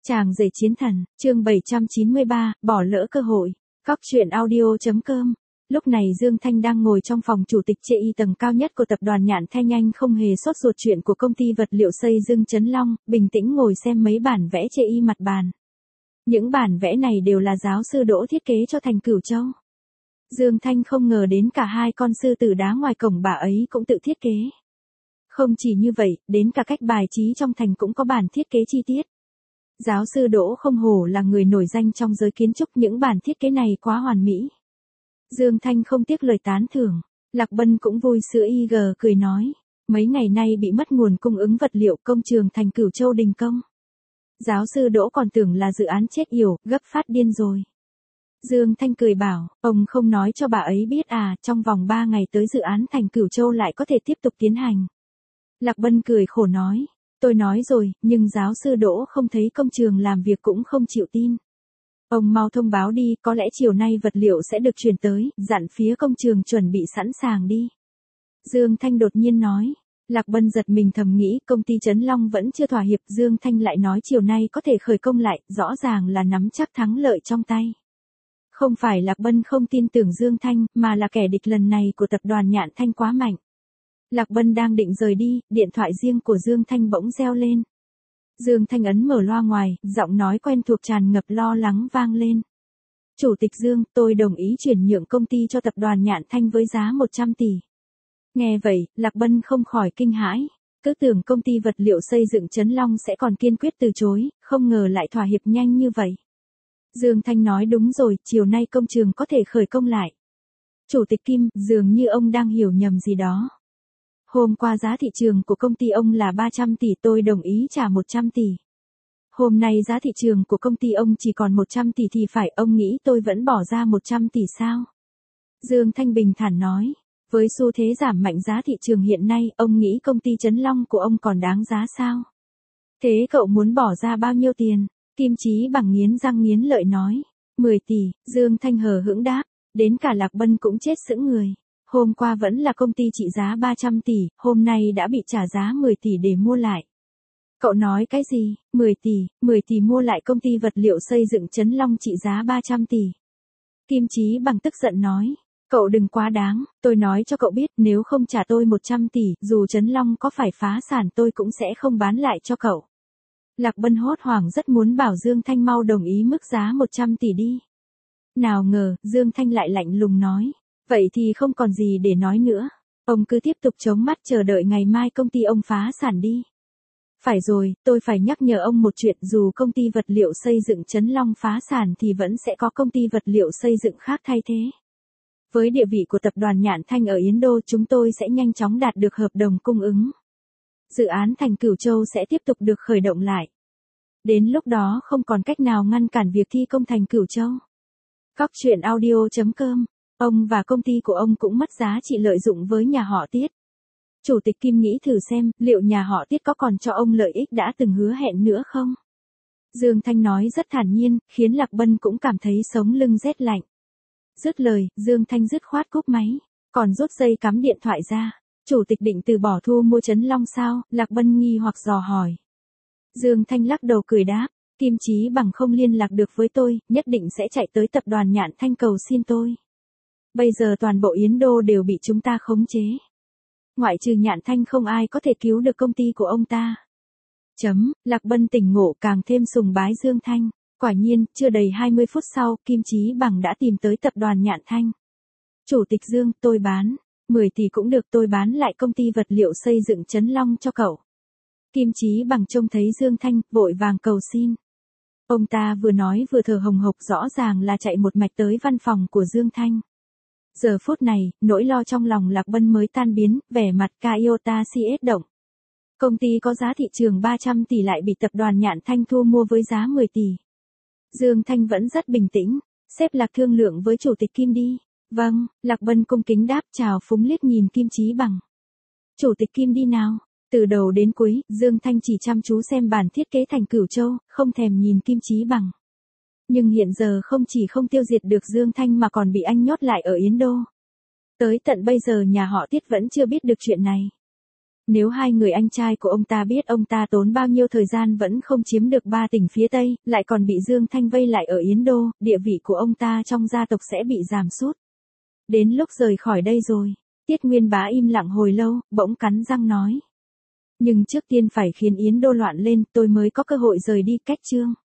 Chàng rể chiến thần, chương 793, bỏ lỡ cơ hội. Góc truyện audio.com. Lúc này Dương Thanh đang ngồi trong phòng chủ tịch CI tầng cao nhất của tập đoàn Nhạn Thanh Anh, không hề sốt ruột chuyện của công ty vật liệu xây dựng Trấn Long, bình tĩnh ngồi xem mấy bản vẽ CI mặt bàn. Những bản vẽ này đều là giáo sư Đỗ thiết kế cho thành Cửu Châu. Dương Thanh không ngờ đến cả hai con sư tử đá ngoài cổng bà ấy cũng tự thiết kế. Không chỉ như vậy, đến cả cách bài trí trong thành cũng có bản thiết kế chi tiết. Giáo sư Đỗ không hổ là người nổi danh trong giới kiến trúc, những bản thiết kế này quá hoàn mỹ. Dương Thanh không tiếc lời tán thưởng. Lạc Bân cũng vui sữa IG cười nói, mấy ngày nay bị mất nguồn cung ứng vật liệu, công trường thành Cửu Châu đình công. Giáo sư Đỗ còn tưởng là dự án chết yểu, gấp phát điên rồi. Dương Thanh cười bảo, ông không nói cho bà ấy biết à, trong vòng 3 ngày tới dự án thành Cửu Châu lại có thể tiếp tục tiến hành. Lạc Bân cười khổ nói, tôi nói rồi, nhưng giáo sư Đỗ không thấy công trường làm việc cũng không chịu tin. Ông mau thông báo đi, có lẽ chiều nay vật liệu sẽ được chuyển tới, dặn phía công trường chuẩn bị sẵn sàng đi. Dương Thanh đột nhiên nói. Lạc Bân giật mình thầm nghĩ, công ty Trấn Long vẫn chưa thỏa hiệp, Dương Thanh lại nói chiều nay có thể khởi công lại, rõ ràng là nắm chắc thắng lợi trong tay. Không phải Lạc Bân không tin tưởng Dương Thanh, mà là kẻ địch lần này của tập đoàn Nhạn Thanh quá mạnh. Lạc Bân đang định rời đi, điện thoại riêng của Dương Thanh bỗng reo lên. Dương Thanh ấn mở loa ngoài, giọng nói quen thuộc tràn ngập lo lắng vang lên. Chủ tịch Dương, tôi đồng ý chuyển nhượng công ty cho tập đoàn Nhạn Thanh với giá 100 tỷ. Nghe vậy, Lạc Bân không khỏi kinh hãi. Cứ tưởng công ty vật liệu xây dựng Trấn Long sẽ còn kiên quyết từ chối, không ngờ lại thỏa hiệp nhanh như vậy. Dương Thanh nói đúng rồi, chiều nay công trường có thể khởi công lại. Chủ tịch Kim, dường như ông đang hiểu nhầm gì đó. Hôm qua giá thị trường của công ty ông là 300 tỷ, tôi đồng ý trả 100 tỷ. Hôm nay giá thị trường của công ty ông chỉ còn 100 tỷ thì phải, ông nghĩ tôi vẫn bỏ ra 100 tỷ sao? Dương Thanh bình thản nói, với xu thế giảm mạnh giá thị trường hiện nay, ông nghĩ công ty Trấn Long của ông còn đáng giá sao? Thế cậu muốn bỏ ra bao nhiêu tiền? Kim Chí Bằng nghiến răng nghiến lợi nói, 10 tỷ, Dương Thanh hờ hững đáp, đến cả Lạc Bân cũng chết sững người. Hôm qua vẫn là công ty trị giá 300 tỷ, hôm nay đã bị trả giá 10 tỷ để mua lại. Cậu nói cái gì? 10 tỷ mua lại công ty vật liệu xây dựng Trấn Long trị giá 300 tỷ. Kim Chí Bằng tức giận nói, cậu đừng quá đáng, tôi nói cho cậu biết, nếu không trả tôi 100 tỷ, dù Trấn Long có phải phá sản tôi cũng sẽ không bán lại cho cậu. Lạc Bân hốt hoảng rất muốn bảo Dương Thanh mau đồng ý mức giá 100 tỷ đi. Nào ngờ, Dương Thanh lại lạnh lùng nói, vậy thì không còn gì để nói nữa. Ông cứ tiếp tục chống mắt chờ đợi ngày mai công ty ông phá sản đi. Phải rồi, tôi phải nhắc nhở ông một chuyện, dù công ty vật liệu xây dựng Trấn Long phá sản thì vẫn sẽ có công ty vật liệu xây dựng khác thay thế. Với địa vị của tập đoàn Nhạn Thanh ở Yến Đô, chúng tôi sẽ nhanh chóng đạt được hợp đồng cung ứng. Dự án thành Cửu Châu sẽ tiếp tục được khởi động lại. Đến lúc đó không còn cách nào ngăn cản việc thi công thành Cửu Châu. Góc truyện audio.com. Ông và công ty của ông cũng mất giá trị lợi dụng với nhà họ Tiết. Chủ tịch Kim nghĩ thử xem, liệu nhà họ Tiết có còn cho ông lợi ích đã từng hứa hẹn nữa không? Dương Thanh nói rất thản nhiên, khiến Lạc Bân cũng cảm thấy sống lưng rét lạnh. Dứt lời, Dương Thanh dứt khoát cúp máy, còn rút dây cắm điện thoại ra. Chủ tịch định từ bỏ thu mua Trấn Long sao? Lạc Bân nghi hoặc dò hỏi. Dương Thanh lắc đầu cười đáp, Kim Chí Bằng không liên lạc được với tôi, nhất định sẽ chạy tới tập đoàn Nhạn Thanh cầu xin tôi. Bây giờ toàn bộ Yến Đô đều bị chúng ta khống chế. Ngoại trừ Nhạn Thanh không ai có thể cứu được công ty của ông ta. Lạc Bân tỉnh ngộ càng thêm sùng bái Dương Thanh. Quả nhiên, chưa đầy 20 phút sau, Kim Chí Bằng đã tìm tới tập đoàn Nhạn Thanh. Chủ tịch Dương, tôi bán 10 tỷ cũng được, tôi bán lại công ty vật liệu xây dựng Trấn Long cho cậu. Kim Chí Bằng trông thấy Dương Thanh, vội vàng cầu xin. Ông ta vừa nói vừa thở hồng hộc, rõ ràng là chạy một mạch tới văn phòng của Dương Thanh. Giờ phút này, nỗi lo trong lòng Lạc Bân mới tan biến, vẻ mặt Kaiota CS động. Công ty có giá thị trường 300 tỷ lại bị tập đoàn Nhạn Thanh thu mua với giá 10 tỷ. Dương Thanh vẫn rất bình tĩnh, xếp Lạc thương lượng với chủ tịch Kim đi. Vâng, Lạc Bân cung kính đáp, chào phúng liếc nhìn Kim Chí Bằng. Chủ tịch Kim đi nào. Từ đầu đến cuối, Dương Thanh chỉ chăm chú xem bản thiết kế thành Cửu Châu, không thèm nhìn Kim Chí Bằng. Nhưng hiện giờ không chỉ không tiêu diệt được Dương Thanh mà còn bị anh nhốt lại ở Yến Đô. Tới tận bây giờ nhà họ Tiết vẫn chưa biết được chuyện này. Nếu hai người anh trai của ông ta biết ông ta tốn bao nhiêu thời gian vẫn không chiếm được 3 tỉnh phía Tây, lại còn bị Dương Thanh vây lại ở Yến Đô, địa vị của ông ta trong gia tộc sẽ bị giảm sút. Đến lúc rời khỏi đây rồi. Tiết Nguyên Bá im lặng hồi lâu, bỗng cắn răng nói. Nhưng trước tiên phải khiến Yến Đô loạn lên, tôi mới có cơ hội rời đi. Cách chương